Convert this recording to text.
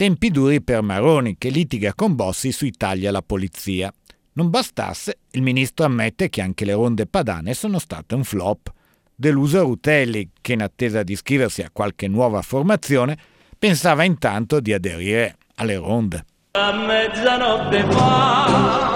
Tempi duri per Maroni, che litiga con Bossi sui tagli alla polizia. Non bastasse, il ministro ammette che anche le ronde padane sono state un flop. Deluso Rutelli, che in attesa di iscriversi a qualche nuova formazione, pensava intanto di aderire alle ronde. A mezzanotte fa